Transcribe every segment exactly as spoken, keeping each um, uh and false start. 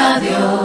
Radio.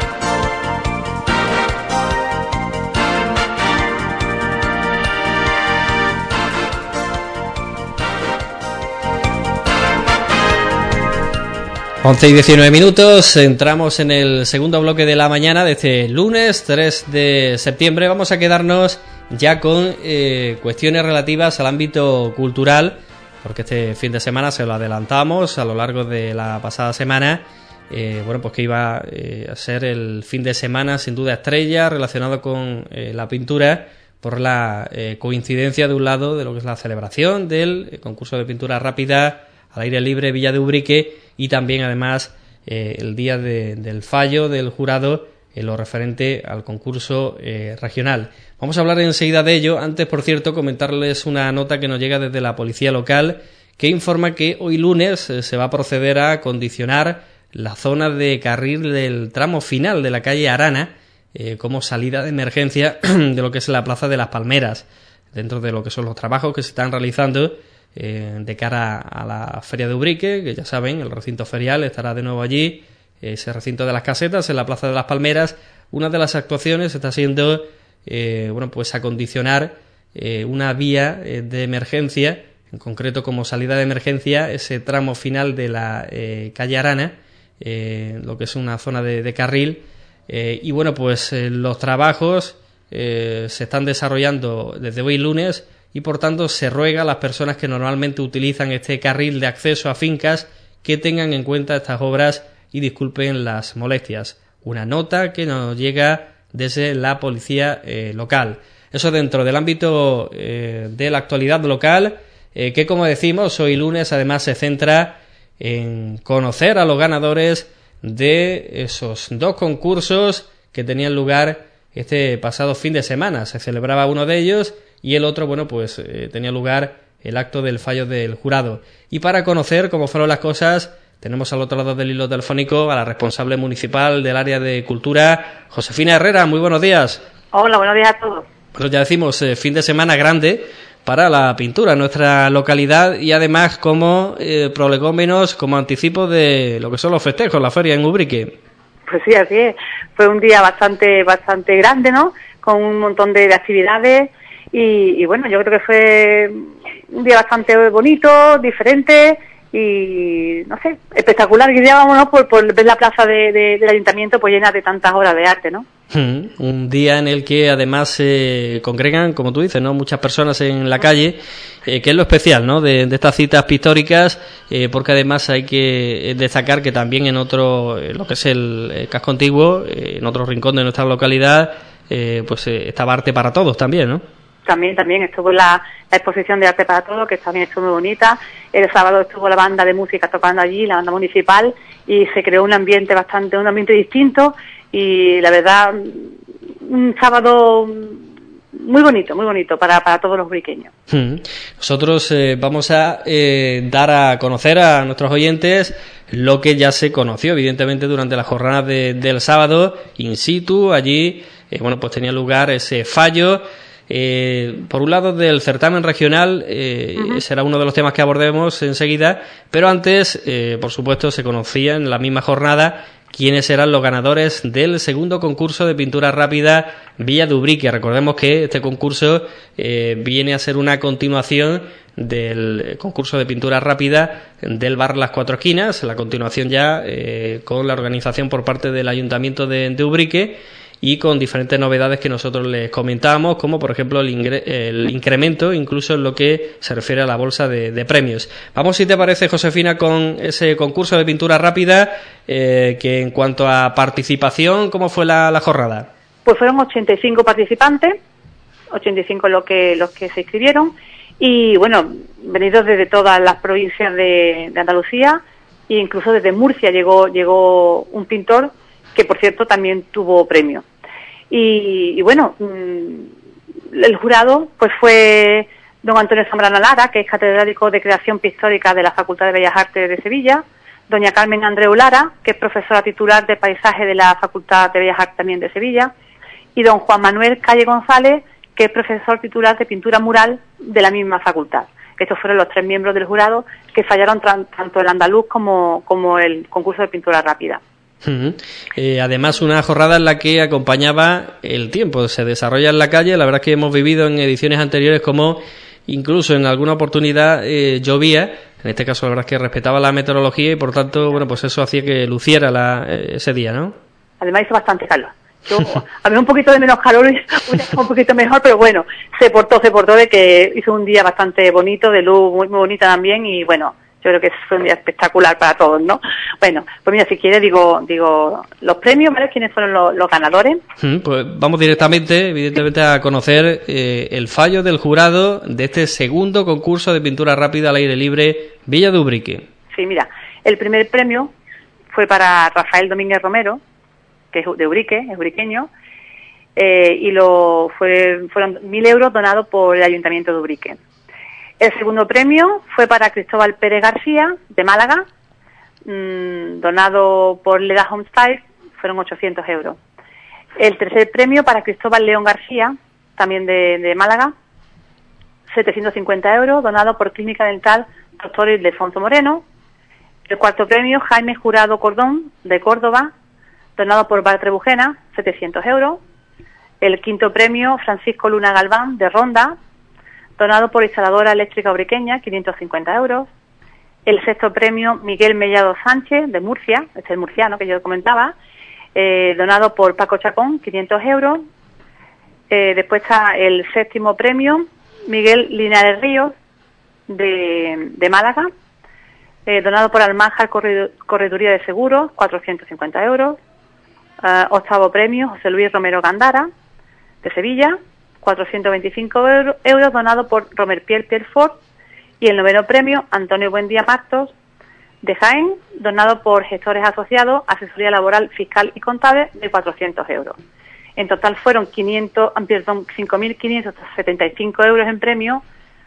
once y diecinueve minutos, entramos en el segundo bloque de la mañana de este lunes tres de septiembre. Vamos a quedarnos ya con eh, cuestiones relativas al ámbito cultural, porque este fin de semana se lo adelantamos a lo largo de la pasada semana. Eh, bueno, pues que iba eh, a ser el fin de semana sin duda estrella relacionado con eh, la pintura, por la eh, coincidencia de un lado de lo que es la celebración del eh, concurso de pintura rápida al aire libre Villa de Ubrique, y también además eh, el día de, del fallo del jurado en lo referente al concurso eh, regional. Vamos a hablar enseguida de ello. Antes, por cierto, comentarles una nota que nos llega desde la policía local, que informa que hoy lunes eh, se va a proceder a acondicionar la zona de carril del tramo final de la calle Arana eh, como salida de emergencia de lo que es la Plaza de las Palmeras, dentro de lo que son los trabajos que se están realizando Eh, de cara a la Feria de Ubrique, que ya saben, el recinto ferial estará de nuevo allí, ese recinto de las casetas en la Plaza de las Palmeras. Una de las actuaciones está siendo eh, bueno, pues acondicionar eh, una vía eh, de emergencia, en concreto como salida de emergencia, ese tramo final de la eh, calle Arana, eh, lo que es una zona de, de carril, eh, y bueno, pues eh, los trabajos eh, se están desarrollando desde hoy lunes, y por tanto se ruega a las personas que normalmente utilizan este carril de acceso a fincas que tengan en cuenta estas obras y disculpen las molestias. Una nota que nos llega desde la policía eh, local. Eso dentro del ámbito eh, de la actualidad local, eh, que como decimos, hoy lunes además se centra en conocer a los ganadores de esos dos concursos que tenían lugar este pasado fin de semana. Se celebraba uno de ellos y el otro, bueno, pues eh, tenía lugar el acto del fallo del jurado. Y para conocer cómo fueron las cosas, tenemos al otro lado del hilo telefónico a la responsable municipal del área de cultura, Josefina Herrera. Muy buenos días. Hola, buenos días a todos. Pues ya decimos, eh, fin de semana grande para la pintura en nuestra localidad, y además como eh, prolegómenos, como anticipo de lo que son los festejos, la feria en Ubrique. Pues sí, así es. Fue un día bastante bastante grande, ¿no? Con un montón de, de actividades. Y, y bueno, yo creo que fue un día bastante bonito, diferente y, no sé, espectacular. Y ya vámonos por, por ver la plaza de, de, del ayuntamiento pues llena de tantas obras de arte, ¿no? Hmm, un día en el que además se eh, congregan, como tú dices, ¿no?, muchas personas en la calle, eh, que es lo especial, ¿no?, de, de estas citas pictóricas, eh, porque además hay que destacar que también en otro, eh, lo que es el, el casco antiguo, eh, en otro rincón de nuestra localidad, eh, pues eh, estaba Arte para Todos también, ¿no? También, también estuvo la, la exposición de Arte para Todos, que también estuvo muy bonita. El sábado estuvo la banda de música tocando allí, la banda municipal, y se creó un ambiente bastante, un ambiente distinto, y la verdad, un sábado muy bonito, muy bonito para, para todos los ubriqueños. Hmm. Nosotros eh, vamos a eh, dar a conocer a nuestros oyentes lo que ya se conoció, evidentemente, durante las jornadas de, del sábado, in situ, allí, eh, bueno, pues tenía lugar ese fallo. Eh, por un lado del certamen regional, eh, uh-huh. será uno de los temas que abordemos enseguida, pero antes, eh, por supuesto, se conocía en la misma jornada quiénes eran los ganadores del segundo concurso de pintura rápida Villa de Ubrique. Recordemos que este concurso eh, viene a ser una continuación del concurso de pintura rápida del bar Las Cuatro Esquinas, la continuación ya eh, con la organización por parte del Ayuntamiento de, de Ubrique, y con diferentes novedades que nosotros les comentábamos, como por ejemplo el, ingre- el incremento incluso en lo que se refiere a la bolsa de, de premios. Vamos, si te parece, Josefina, con ese concurso de pintura rápida, eh, que en cuanto a participación, ¿cómo fue la, la jornada? Pues fueron ochenta y cinco participantes, ochenta y cinco los que, los que se inscribieron, y bueno, venidos desde todas las provincias de, de Andalucía, e incluso desde Murcia llegó, llegó un pintor que, por cierto, también tuvo premio. Y, y bueno, el jurado pues fue don Antonio Zambrana Lara, que es catedrático de Creación Pictórica de la Facultad de Bellas Artes de Sevilla, doña Carmen Andreu Lara, que es profesora titular de Paisaje de la Facultad de Bellas Artes también de Sevilla, y don Juan Manuel Calle González, que es profesor titular de Pintura Mural de la misma facultad. Estos fueron los tres miembros del jurado que fallaron tra- tanto el andaluz como, como el concurso de pintura rápida. Uh-huh. Eh, además, una jornada en la que acompañaba el tiempo, se desarrolla en la calle. La verdad es que hemos vivido en ediciones anteriores como incluso en alguna oportunidad eh, llovía. En este caso, la verdad es que respetaba la meteorología y por tanto, bueno, pues eso hacía que luciera la, eh, ese día, ¿no? Además hizo bastante calor. Yo, a mí un poquito de menos calor y un poquito mejor, pero bueno, se portó, se portó de que hizo un día bastante bonito, de luz muy, muy bonita también y bueno, yo creo que fue un día espectacular para todos, ¿no? Bueno, pues mira, si quieres digo digo los premios, ¿vale? ¿Quiénes fueron los, los ganadores? Pues vamos directamente, evidentemente, a conocer eh, el fallo del jurado de este segundo concurso de pintura rápida al aire libre Villa de Ubrique. Sí, mira, el primer premio fue para Rafael Domínguez Romero, que es de Ubrique, es ubriqueño, eh, y lo fue, fueron mil euros donados por el Ayuntamiento de Ubrique. El segundo premio fue para Cristóbal Pérez García, de Málaga, mmm, donado por Leda Homestyle, fueron ochocientos euros. El tercer premio para Cristóbal León García, también de, de Málaga, setecientos cincuenta euros, donado por Clínica Dental Doctor Ildefonso Moreno. El cuarto premio, Jaime Jurado Cordón, de Córdoba, donado por Bar Trebujena, setecientos euros. El quinto premio, Francisco Luna Galván, de Ronda, donado por Instaladora Eléctrica Ubriqueña, quinientos cincuenta euros. El sexto premio, Miguel Mellado Sánchez, de Murcia, este es el murciano que yo comentaba, eh, donado por Paco Chacón, quinientos euros. Eh, después está el séptimo premio, Miguel Linares Ríos, de, de Málaga, eh, donado por Almanjar Correduría de Seguros, cuatrocientos cincuenta euros. Uh, octavo premio, José Luis Romero Gandara, de Sevilla, cuatrocientos veinticinco euros, euros donado por Romer Pierre Pierfort. Y el noveno premio, Antonio Buendía Martos, de Jaén, donado por Gestores Asociados, Asesoría Laboral, Fiscal y Contable, de cuatrocientos euros. En total fueron quinientos, perdón, cinco mil quinientos setenta y cinco euros en premio,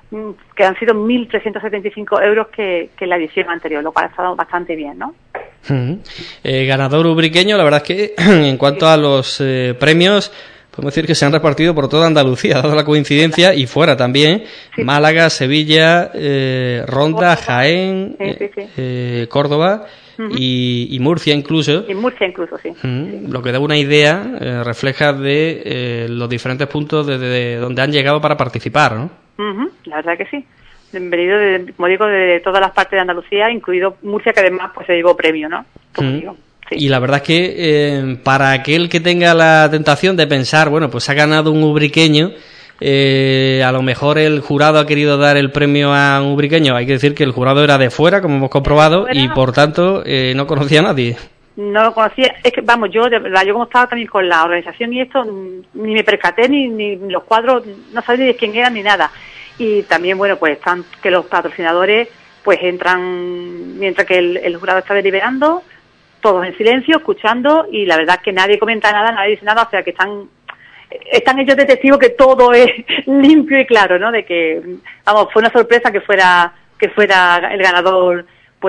que han sido mil trescientos setenta y cinco euros que, que la edición anterior, lo cual ha estado bastante bien, ¿no? Uh-huh. Eh, ganador ubriqueño, la verdad es que en cuanto a los eh, premios, podemos decir que se han repartido por toda Andalucía, dado la coincidencia, y fuera también, sí. Málaga, Sevilla, eh, Ronda, Jaén, sí, sí, sí. Eh, Córdoba uh-huh. y, y Murcia incluso. Y Murcia incluso, sí. Uh-huh. sí. Lo que da una idea, eh, refleja de eh, los diferentes puntos desde de, de donde han llegado para participar, ¿no? Uh-huh. La verdad que sí. Venido, de, como digo, de todas las partes de Andalucía, incluido Murcia, que además pues se llevó premio, ¿no? Como uh-huh. digo. Sí. Y la verdad es que eh, para aquel que tenga la tentación de pensar, bueno, pues ha ganado un ubriqueño, eh, a lo mejor el jurado ha querido dar el premio a un ubriqueño, hay que decir que el jurado era de fuera, como hemos comprobado, y por tanto eh, no conocía a nadie. No lo conocía, es que vamos, yo de verdad, yo como estaba también con la organización y esto, ni me percaté, ni, ni los cuadros, no sabía ni de quién eran ni nada. Y también, bueno, pues están que los patrocinadores pues entran mientras que el, el jurado está deliberando, todos en silencio, escuchando, y la verdad es que nadie comenta nada, nadie dice nada, o sea que están están ellos de testigo que todo es limpio y claro, ¿no? De que, vamos, fue una sorpresa que fuera que fuera el ganador,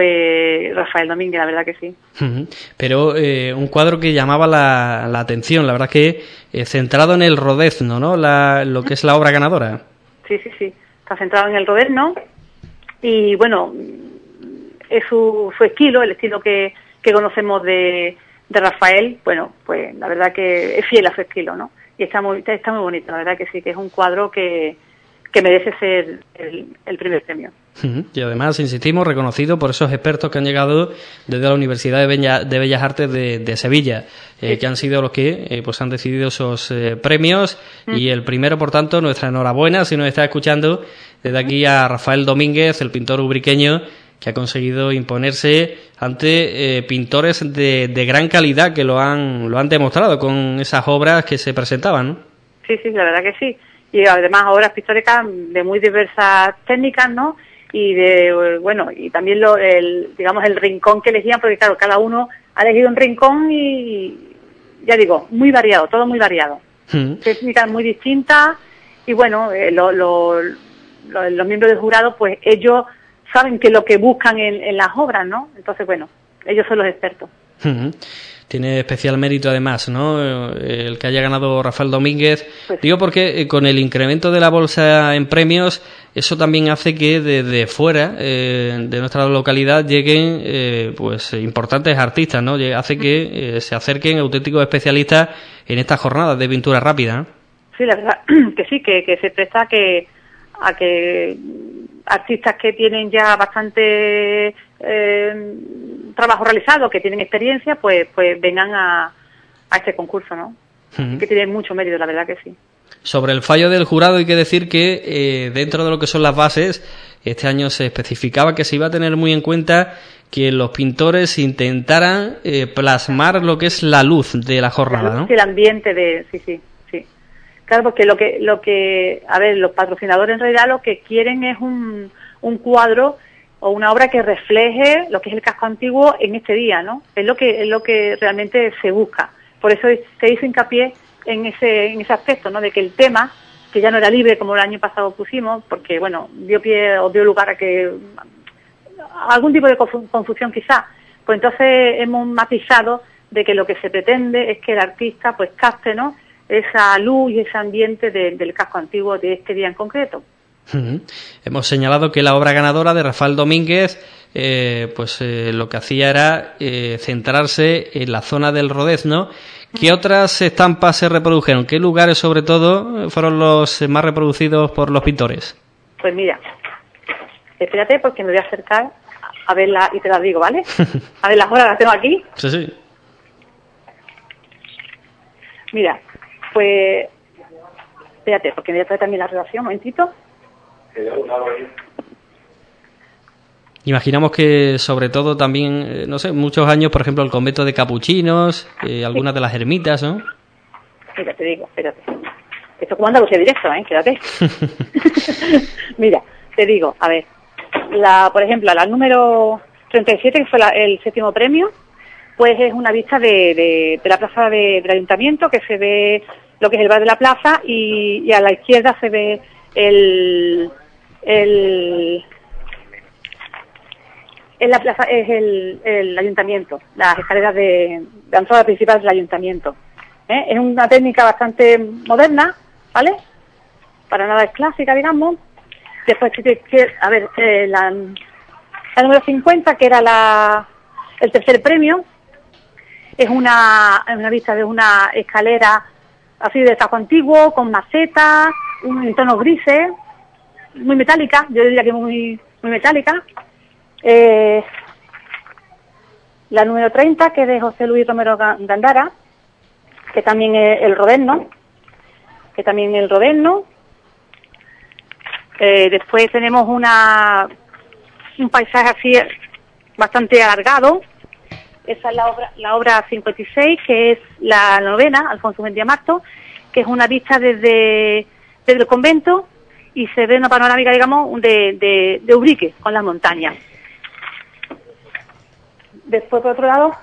pues Rafael Domínguez, la verdad que sí. Pero eh, un cuadro que llamaba la, la atención, la verdad que eh, centrado en el rodezno, ¿no? La, lo que es la obra ganadora. Sí, sí, sí. Está centrado en el rodezno y, bueno, es su, su estilo, el estilo que, que conocemos de, de Rafael, bueno, pues la verdad que es fiel a su estilo, ¿no? Y está muy, está muy bonito, la verdad que sí, que es un cuadro que, que merece ser el, el primer premio. Y además, insistimos, reconocido por esos expertos que han llegado desde la Universidad de, Bella, de Bellas Artes de, de Sevilla, eh, sí. que han sido los que eh, pues han decidido esos eh, premios. Mm. Y el primero, por tanto, nuestra enhorabuena, si nos está escuchando, desde aquí a Rafael Domínguez, el pintor ubriqueño, que ha conseguido imponerse ante eh, pintores de, de gran calidad que lo han, lo han demostrado con esas obras que se presentaban, ¿no? Sí, sí, la verdad que sí. Y además obras pictóricas de muy diversas técnicas, ¿no? Y de, bueno, y también lo, el, digamos, el rincón que elegían, porque claro, cada uno ha elegido un rincón y, ya digo, muy variado, todo muy variado. Mm. Técnicas muy distintas y bueno, eh, lo, lo, lo, los miembros del jurado, pues ellos saben que lo que buscan en, en las obras, ¿no? Entonces, bueno, ellos son los expertos. Mm-hmm. Tiene especial mérito además, ¿no? El que haya ganado Rafael Domínguez. Pues, Digo porque con el incremento de la bolsa en premios, eso también hace que desde fuera eh, de nuestra localidad lleguen eh, pues importantes artistas, ¿no? Hace que eh, se acerquen auténticos especialistas en estas jornadas de pintura rápida, ¿no? Sí, la verdad que sí, que, que se presta a que, a que artistas que tienen ya bastante eh, trabajo realizado, que tienen experiencia, pues pues vengan a, a este concurso, ¿no? Uh-huh. Que tiene mucho mérito, la verdad que sí. Sobre el fallo del jurado hay que decir que eh, dentro de lo que son las bases, este año se especificaba que se iba a tener muy en cuenta que los pintores intentaran eh, plasmar lo que es la luz de la jornada, ¿no? El ambiente de... sí, sí. Claro, porque lo que, lo que, a ver, los patrocinadores en realidad lo que quieren es un, un cuadro o una obra que refleje lo que es el casco antiguo en este día, ¿no? Es lo que, es lo que realmente se busca. Por eso se hizo hincapié en ese, en ese aspecto, ¿no? De que el tema, que ya no era libre como el año pasado pusimos, porque, bueno, dio pie o dio lugar a que, a algún tipo de confusión quizá, pues entonces hemos matizado de que lo que se pretende es que el artista, pues, capte, ¿no?, esa luz y ese ambiente de, del casco antiguo de este día en concreto. Uh-huh. Hemos señalado que la obra ganadora de Rafael Domínguez eh, pues eh, lo que hacía era eh, centrarse en la zona del Rodezno. ¿Qué otras estampas se reprodujeron? ¿Qué lugares sobre todo fueron los más reproducidos por los pintores? Pues mira, espérate porque me voy a acercar a verla y te las digo, ¿vale? A ver, las horas las tengo aquí. Sí, sí. Mira, pues, espérate, porque me voy a traer también la relación, un momentito. Imaginamos que, sobre todo, también, eh, no sé, muchos años, por ejemplo, el convento de capuchinos, eh, algunas sí. de las ermitas, ¿no? Mira, te digo, espérate. Esto como Andalucía directo, ¿eh? Quédate. Mira, te digo, a ver, la, por ejemplo, la número treinta y siete, que fue la, el séptimo premio, pues es una vista de, de, de la plaza de, del ayuntamiento, que se ve lo que es el bar de la plaza, y, y a la izquierda se ve el, el en la plaza es el, el ayuntamiento, las escaleras de, de la entrada principal del ayuntamiento. ¿Eh? Es una técnica bastante moderna, ¿vale? Para nada es clásica, digamos. Después, a ver, eh, la, la número cincuenta, que era la el tercer premio, es una, una vista de una escalera así de casco antiguo, con macetas, en tonos grises, muy metálica, yo diría que muy muy metálica. Eh, la número treinta, que es de José Luis Romero Gandara, que también es el Rodezno, que también es el Rodezno. Eh, después tenemos una un paisaje así bastante alargado. Esa es la obra, la obra cincuenta y seis, que es la novena, Alfonso Mendía Marto, que es una vista desde, desde el convento y se ve una panorámica, digamos, de, de, de Ubrique, con las montañas. Después, por otro lado,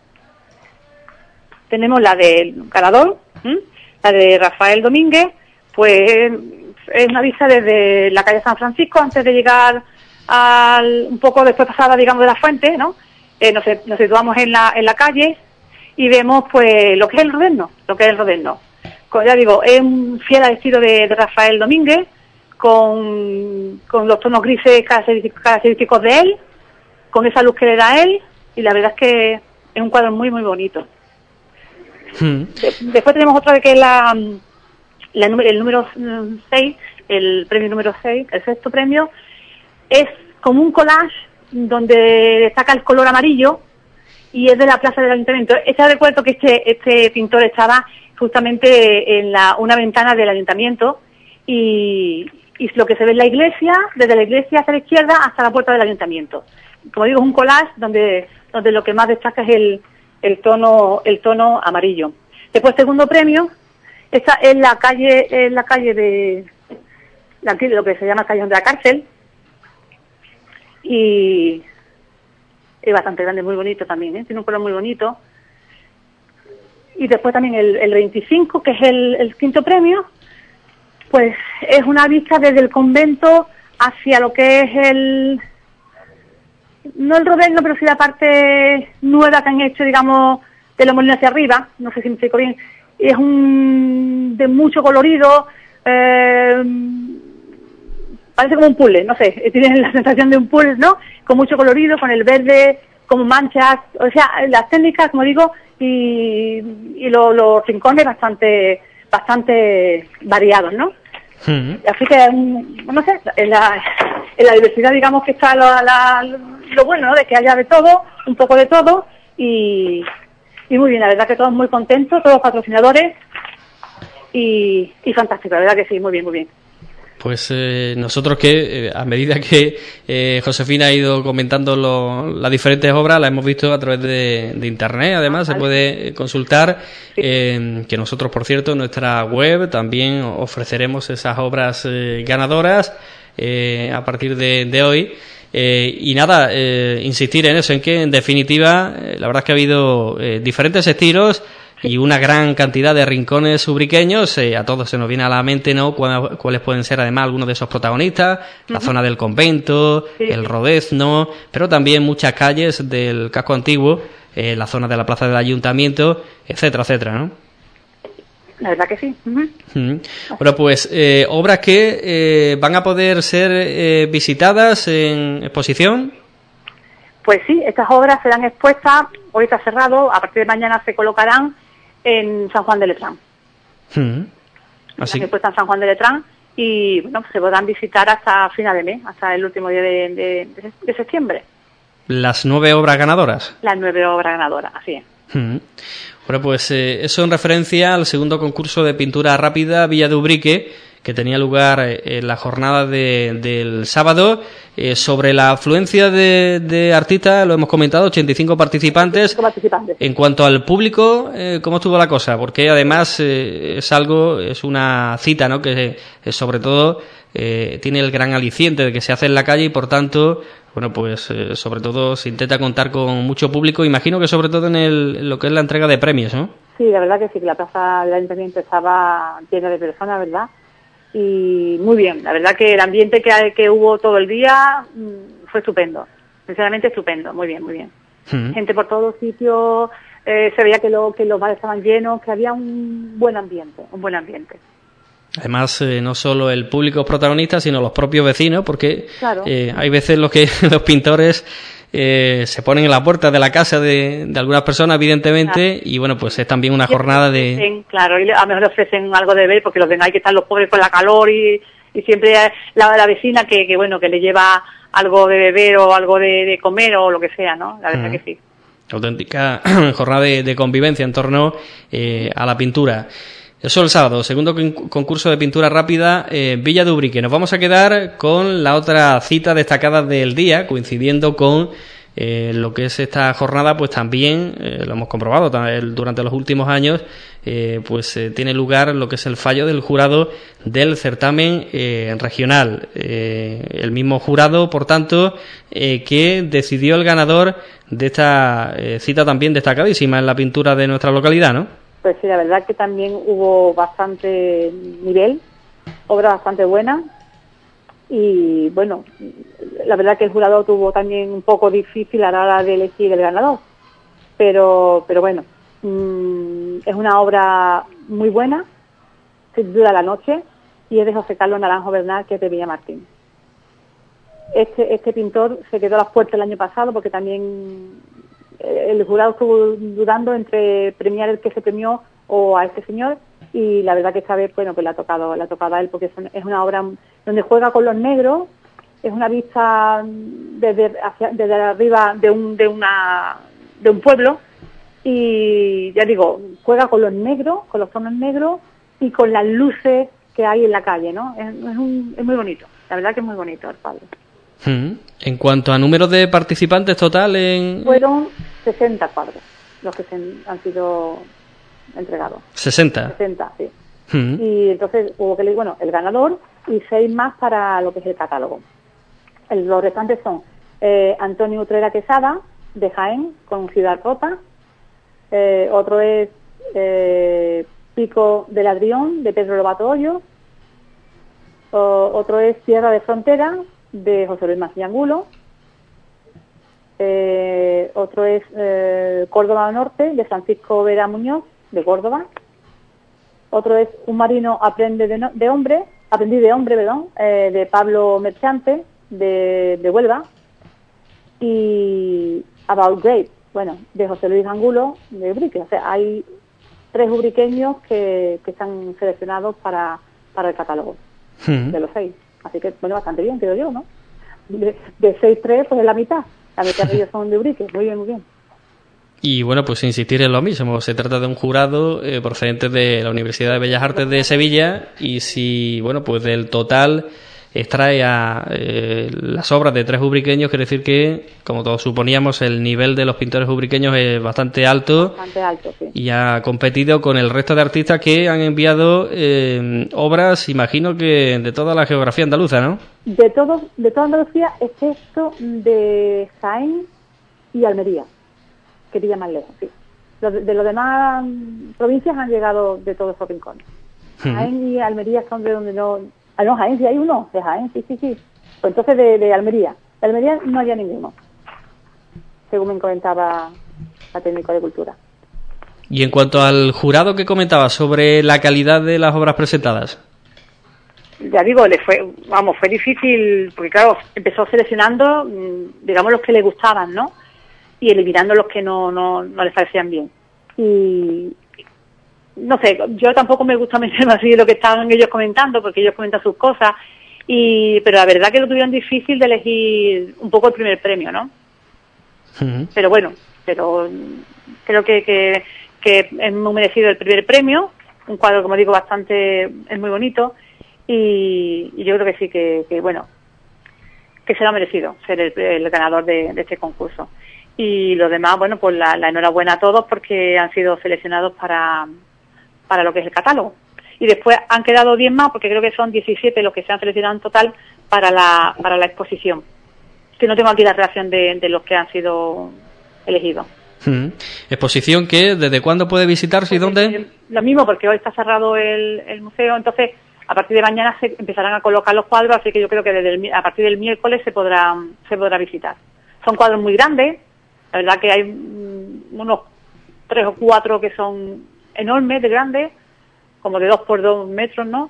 tenemos la del ganador, ¿m? la de Rafael Domínguez, pues es una vista desde la calle San Francisco, antes de llegar al, un poco después pasada, digamos, de la fuente, ¿no? Eh, nos, nos situamos en la, en la calle y vemos pues lo que es el Rodezno, lo que es el Rodezno. Como ya digo, es un fiel al estilo de, de Rafael Domínguez, con, con los tonos grises característicos de él, con esa luz que le da él, y la verdad es que es un cuadro muy, muy bonito. Hmm. De, después tenemos otra que es la, la el número seis, el premio número seis, el sexto premio, es como un collage donde destaca el color amarillo y es de la plaza del ayuntamiento. Este recuerdo que este este pintor estaba justamente en la una ventana del ayuntamiento y, y lo que se ve en la iglesia, desde la iglesia hacia la izquierda hasta la puerta del ayuntamiento. Como digo, es un collage donde donde lo que más destaca es el el tono el tono amarillo. Después, segundo premio, esta es la calle es la calle de la, lo que se llama Callejón de la Cárcel, y es bastante grande, muy bonito también, ¿eh? Tiene un color muy bonito. Y después también el, el veinticinco, que es el, el quinto premio, pues es una vista desde el convento hacia lo que es el, no el Rodezno, pero sí la parte nueva que han hecho, digamos, de los molinos hacia arriba, no sé si me explico bien, es un de mucho colorido, eh, parece como un puzzle, no sé, tiene la sensación de un puzzle, ¿no? Con mucho colorido, con el verde, como manchas, o sea, las técnicas, como digo, y, y lo, los rincones bastante bastante variados, ¿no? Mm. Así que, no sé, en la, en la diversidad, digamos que está lo, la, lo bueno, ¿no? De que haya de todo, un poco de todo, y, y muy bien, la verdad que todos muy contentos, todos patrocinadores, y, y fantástico, la verdad que sí, muy bien, muy bien. Pues eh, nosotros que, eh, a medida que eh, Josefina ha ido comentando lo, las diferentes obras, las hemos visto a través de, de internet, además ah, vale. Se puede consultar, sí. eh, que nosotros, por cierto, en nuestra web también ofreceremos esas obras eh, ganadoras eh, a partir de, de hoy. Eh, y nada, eh, insistir en eso, en que en definitiva, eh, la verdad es que ha habido eh, diferentes estilos y una gran cantidad de rincones ubriqueños. Eh, a todos se nos viene a la mente, ¿no?, cuáles, cuáles pueden ser además algunos de esos protagonistas, uh-huh. La zona del convento, sí, el Rodezno, pero también muchas calles del casco antiguo, eh, la zona de la plaza del ayuntamiento, etcétera, etcétera, ¿no? La verdad que sí. Uh-huh. Uh-huh. Bueno, pues eh, obras que eh, van a poder ser eh, visitadas en exposición. Pues sí, estas obras serán expuestas, hoy está cerrado, a partir de mañana se colocarán en San Juan de Letrán. Hmm. Así que en San Juan de Letrán y bueno, se podrán visitar hasta final de mes, hasta el último día de, de, de, de septiembre. ¿Las nueve obras ganadoras? Las nueve obras ganadoras, así es. Hmm. Bueno, pues eh, eso en referencia al segundo concurso de pintura rápida Villa de Ubrique, que tenía lugar en la jornada de, del sábado. Eh, sobre la afluencia de, de artistas, lo hemos comentado, ochenta y cinco participantes. ochenta y cinco participantes. En cuanto al público, eh, ¿cómo estuvo la cosa? Porque además eh, es algo, es una cita, ¿no?, que eh, sobre todo eh, tiene el gran aliciente de que se hace en la calle y por tanto, bueno, pues eh, sobre todo se intenta contar con mucho público. Imagino que sobre todo en, el, en lo que es la entrega de premios, ¿no? Sí, la verdad que sí, que la plaza del ayuntamiento estaba llena de personas, ¿verdad? Y muy bien, la verdad que el ambiente que, que hubo todo el día mmm, fue estupendo, sinceramente estupendo, muy bien, muy bien. Mm. Gente por todos sitios, eh, se veía que, lo, que los bares estaban llenos, que había un buen ambiente, un buen ambiente. Además, eh, no solo el público protagonista, sino los propios vecinos, porque claro. eh, hay veces los que los pintores eh, se ponen en la puerta de la casa de, de algunas personas, evidentemente, claro. Y bueno, pues es también una jornada de... Ofrecen, claro, y a lo mejor le ofrecen algo de beber, porque los ven ahí que están los pobres con la calor y, y siempre la, la vecina que, que, bueno, que le lleva algo de beber o algo de, de comer o lo que sea, ¿no? La verdad uh-huh. que sí. Auténtica jornada de, de convivencia en torno eh, a la pintura. Eso el sábado, segundo concurso de pintura rápida, eh, Villa de Ubrique. Nos vamos a quedar con la otra cita destacada del día, coincidiendo con eh, lo que es esta jornada, pues también, eh, lo hemos comprobado también, durante los últimos años, eh, pues eh, tiene lugar lo que es el fallo del jurado del certamen eh, regional. Eh, el mismo jurado, por tanto, eh, que decidió el ganador de esta eh, cita también destacadísima en la pintura de nuestra localidad, ¿no? Pues sí, la verdad que también hubo bastante nivel, obras bastante buenas y bueno, la verdad que el jurado tuvo también un poco difícil a la hora de elegir el ganador, pero pero bueno, mmm, es una obra muy buena, sin duda La Noche, y es de José Carlos Naranjo Bernal, que es de Villamartín. Este, este pintor se quedó a las puertas el año pasado porque también... el jurado estuvo dudando entre premiar el que se premió o a este señor y la verdad que esta vez, bueno, pues le ha tocado, le ha tocado a él porque es una obra donde juega con los negros, es una vista desde, hacia, desde arriba de un, de una, de un pueblo y ya digo, juega con los negros, con los tonos negros y con las luces que hay en la calle, ¿no? Es, es, un, es muy bonito, la verdad que es muy bonito el cuadro. En cuanto a número de participantes total en... Fueron sesenta cuadros los que se han sido entregados. ¿sesenta? sesenta, sí. Uh-huh. Y entonces hubo que leer, bueno, el ganador y seis más para lo que es el catálogo. El, los restantes son eh, Antonio Utrera Quesada, de Jaén, con Ciudad Rota. Eh, otro es eh, Pico del Adrión, de Pedro Lobato Hoyo. O, otro es Tierra de Frontera, de José Luis Macías Angulo. eh, otro es eh, Córdoba Norte, de Francisco Vera Muñoz, de Córdoba. Otro es Un marino aprende de, no, de hombre, aprendí de hombre, perdón, eh, de Pablo Merchante, de, de Huelva. Y About Grape, bueno, de José Luis Angulo, de Ubrique. O sea, hay tres ubriqueños que, que están seleccionados para, para el catálogo uh-huh. de los seis. Así que, bueno, bastante bien, creo yo, ¿no? De, de seis, tres, pues es la mitad. La mitad de ellos son de Ubrique. Muy bien, muy bien. Y bueno, pues insistir en lo mismo. Se trata de un jurado eh, procedente de la Universidad de Bellas Artes de Sevilla y si, bueno, pues del total extrae a eh, las obras de tres ubriqueños, quiere decir que, como todos suponíamos, el nivel de los pintores ubriqueños es bastante alto, bastante alto sí. Y ha competido con el resto de artistas que han enviado eh, obras, imagino que de toda la geografía andaluza, ¿no? De todo, de toda Andalucía, excepto de Jaén y Almería, que pilla más lejos, sí. De, de los demás provincias han llegado de todos esos rincones. Hmm. Jaén y Almería son de donde no... Ah, no, Jaén, sí hay uno, de Jaén, sí, sí, sí. Pues entonces de, de Almería. De Almería no había ninguno, según me comentaba la técnica de cultura. Y en cuanto al jurado que comentaba sobre la calidad de las obras presentadas. Ya digo, le fue, vamos, fue difícil, porque claro, empezó seleccionando, digamos, los que le gustaban, ¿no? Y eliminando los que no, no, no les parecían bien. Y... no sé, yo tampoco me gusta meterme así de lo que estaban ellos comentando, porque ellos comentan sus cosas, y pero la verdad que lo tuvieron difícil de elegir un poco el primer premio, ¿no? Uh-huh. Pero bueno, pero creo que, que, que es muy merecido el primer premio, un cuadro, como digo, bastante, es muy bonito, y, y yo creo que sí, que, que bueno, que se lo ha merecido ser el, el ganador de, de este concurso. Y los demás, bueno, pues la, la enhorabuena a todos porque han sido seleccionados para... para lo que es el catálogo. Y después han quedado diez más, porque creo que son diecisiete los que se han seleccionado en total para la para la exposición. Que no tengo aquí la relación de, de los que han sido elegidos. Hmm. ¿Exposición que desde cuándo puede visitarse y pues dónde? Lo mismo, porque hoy está cerrado el, el museo, entonces a partir de mañana se empezarán a colocar los cuadros, así que yo creo que desde el, a partir del miércoles se podrá, se podrá visitar. Son cuadros muy grandes, la verdad que hay um, unos tres o cuatro que son enormes, de grandes, como de dos por dos metros, ¿no?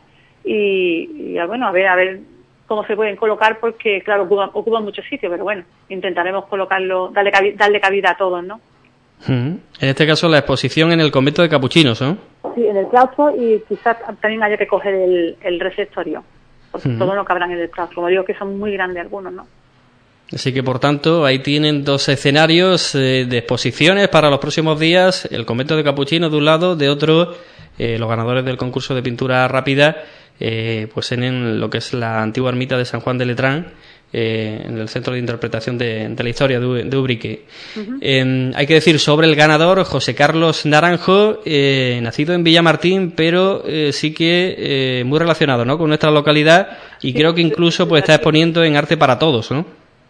Y, y bueno, a ver, a ver cómo se pueden colocar, porque claro, ocupan, ocupan mucho sitio, pero bueno, intentaremos colocarlo, darle cabida, darle cabida a todos, ¿no? En este caso la exposición en el convento de capuchinos, ¿no? Sí, en el claustro, y quizás también haya que coger el, el receptorio, porque uh-huh. todos no cabrán en el claustro, como digo que son muy grandes algunos, ¿no? Así que, por tanto, ahí tienen dos escenarios eh, de exposiciones para los próximos días, el convento de capuchinos de un lado, de otro, eh, los ganadores del concurso de pintura rápida, eh, pues en lo que es la antigua ermita de San Juan de Letrán, eh, en el centro de interpretación de, de la historia de, de Ubrique. Uh-huh. Eh, hay que decir sobre el ganador, José Carlos Naranjo, eh, nacido en Villamartín, pero eh, sí que eh, muy relacionado, ¿no?, con nuestra localidad, y sí, creo que incluso pues está exponiendo en Arte para Todos, ¿no?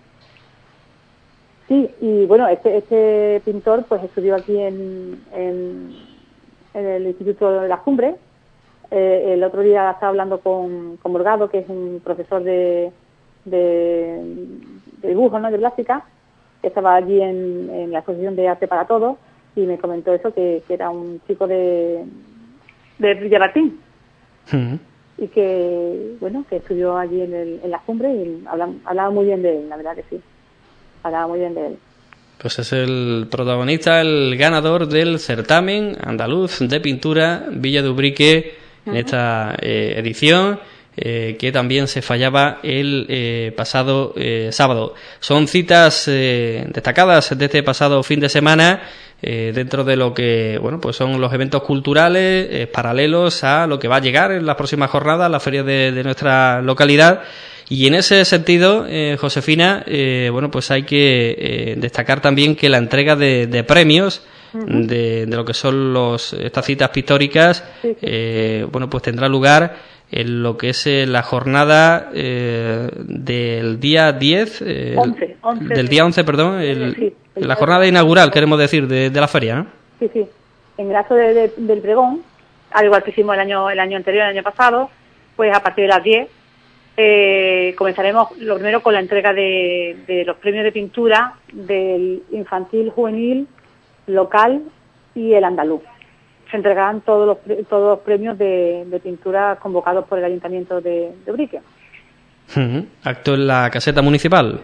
Sí, y bueno, este, este pintor pues estudió aquí en, en, en el Instituto de las Cumbres. Eh, el otro día estaba hablando con, con Morgado, que es un profesor de, de, de dibujo, ¿no?, de plástica, que estaba allí en, en la exposición de Arte para Todos, y me comentó eso, que, que era un chico de, de Villamartín. Uh-huh. Y que, bueno, que estudió allí en, el, en las Cumbres, y hablaba, hablaba muy bien de él, la verdad que sí. Hablaba muy bien de él. Pues es el protagonista, el ganador del certamen andaluz de pintura Villa de Ubrique, uh-huh. en esta eh, edición, eh, que también se fallaba el eh, pasado eh, sábado. Son citas eh, destacadas de este pasado fin de semana, eh, dentro de lo que, bueno, pues son los eventos culturales eh, paralelos a lo que va a llegar en las próximas jornadas, la feria de, de nuestra localidad. Y en ese sentido, eh, Josefina, eh, bueno, pues hay que eh, destacar también que la entrega de, de premios uh-huh. de, de lo que son los estas citas pictóricas, sí, sí. Eh, bueno, pues tendrá lugar en lo que es eh, la jornada eh, del día diez, eh, once, once, del día once, perdón, el, sí, el, la jornada inaugural, queremos decir, de, de la feria, ¿no? Sí, sí, en el acto de, de, del pregón, al igual que hicimos el año el año anterior, el año pasado, pues a partir de las diez eh, comenzaremos lo primero con la entrega de, de los premios de pintura del infantil, juvenil, local y el andaluz. Se entregarán todos los, todos los premios de, de pintura convocados por el Ayuntamiento de, de Ubrique. Uh-huh. ¿Acto en la caseta municipal?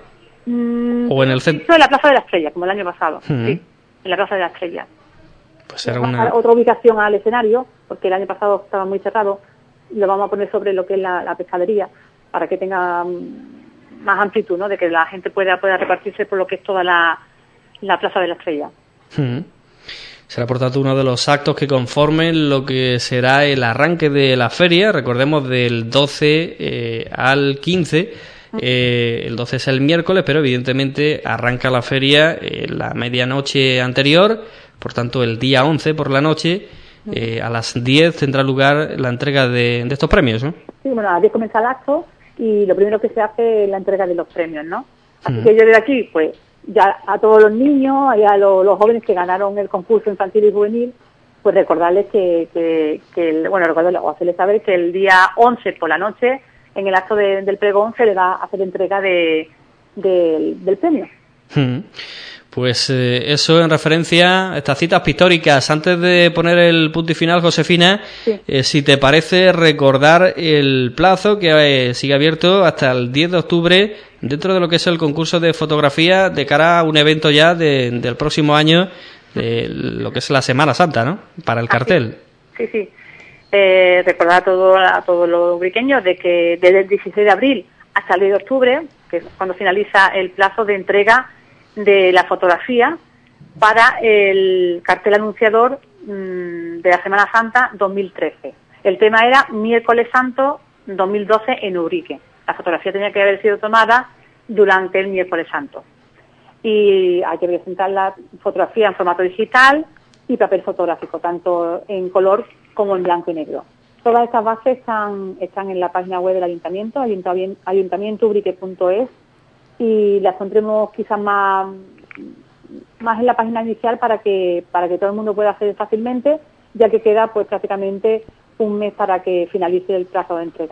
Mm, ¿O en el centro? En la Plaza de la Estrella, como el año pasado. Uh-huh. Sí, en la Plaza de la Estrella. Pues era una... Otra ubicación al escenario, porque el año pasado estaba muy cerrado. Lo vamos a poner sobre lo que es la, la pescadería, para que tenga más amplitud, ¿no? De que la gente pueda, pueda repartirse por lo que es toda la, la Plaza de la Estrella. Uh-huh. Será por tanto uno de los actos que conformen lo que será el arranque de la feria, recordemos del doce eh, al quince, eh, el doce es el miércoles, pero evidentemente arranca la feria en la medianoche anterior, por tanto el día once por la noche, eh, a las diez tendrá lugar la entrega de, de estos premios, ¿no? Sí, bueno, a las diez comienza el acto y lo primero que se hace es la entrega de los premios, ¿no? Así Mm. que yo desde aquí, pues, ya a todos los niños y a los, los jóvenes que ganaron el concurso infantil y juvenil, pues recordarles que, que, que el, bueno, recordarles o hacerles saber que el día once por la noche, en el acto de, del pregón, se le va a hacer entrega de, de, del premio. Hmm. Pues eh, eso en referencia a estas citas pictóricas. Antes de poner el punto y final, Josefina, Sí. eh, si te parece recordar el plazo que eh, sigue abierto hasta el diez de octubre dentro de lo que es el concurso de fotografía de cara a un evento ya de, del próximo año, de lo que es la Semana Santa, ¿no? Para el Ah, cartel. Sí, sí. sí. Eh, recordar a, todo, a todos los ubriqueños de que desde el dieciséis de abril hasta el diez de octubre, que es cuando finaliza el plazo de entrega de la fotografía para el cartel anunciador mmm, de la Semana Santa dos mil trece. El tema era Miércoles Santo dos mil doce en Ubrique. La fotografía tenía que haber sido tomada durante el Miércoles Santo. Y hay que presentar la fotografía en formato digital y papel fotográfico, tanto en color como en blanco y negro. Todas estas bases están, están en la página web del Ayuntamiento, ayuntamiento ubrique punto es, y las pondremos quizás más, más en la página inicial para que para que todo el mundo pueda acceder fácilmente, ya que queda pues prácticamente un mes para que finalice el plazo de entrega.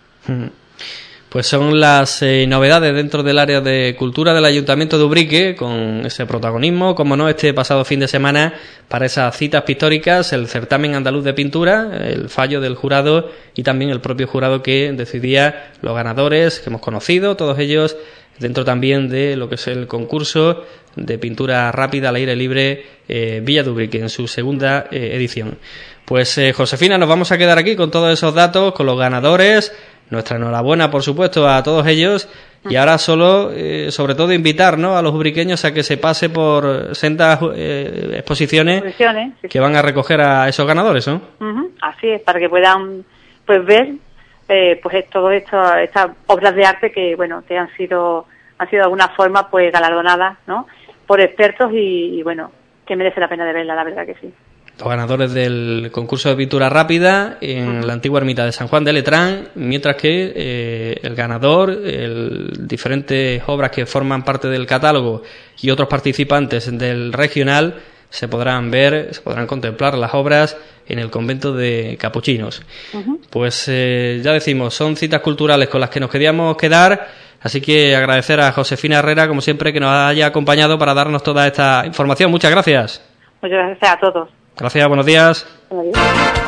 Pues son las eh, novedades dentro del área de cultura del Ayuntamiento de Ubrique, con ese protagonismo, como no, este pasado fin de semana para esas citas pictóricas, el certamen andaluz de pintura, el fallo del jurado y también el propio jurado que decidía los ganadores que hemos conocido, todos ellos dentro también de lo que es el concurso de pintura rápida al aire libre eh, Villa de Ubrique en su segunda eh, edición. Pues eh, Josefina, nos vamos a quedar aquí con todos esos datos, con los ganadores. Nuestra enhorabuena, por supuesto, a todos ellos. Y ahora solo, eh, sobre todo, invitar, ¿no?, a los ubriqueños a que se pase por sendas eh, exposiciones, exposiciones sí, que sí. van a recoger a esos ganadores, ¿no? Uh-huh, así es, para que puedan pues ver eh, pues todo esto, estas obras de arte que, bueno, que han sido han sido de alguna forma pues galardonadas, ¿no?, por expertos y, y bueno, que merece la pena de verla, la verdad que sí. Los ganadores del concurso de pintura rápida en uh-huh. la antigua ermita de San Juan de Letrán, mientras que eh, el ganador, el, diferentes obras que forman parte del catálogo y otros participantes del regional se podrán ver, se podrán contemplar las obras en el convento de Capuchinos. Uh-huh. Pues eh, ya decimos, son citas culturales con las que nos queríamos quedar, así que agradecer a Josefina Herrera, como siempre, que nos haya acompañado para darnos toda esta información. Muchas gracias. Muchas gracias a todos. Gracias, buenos días. Buenos días.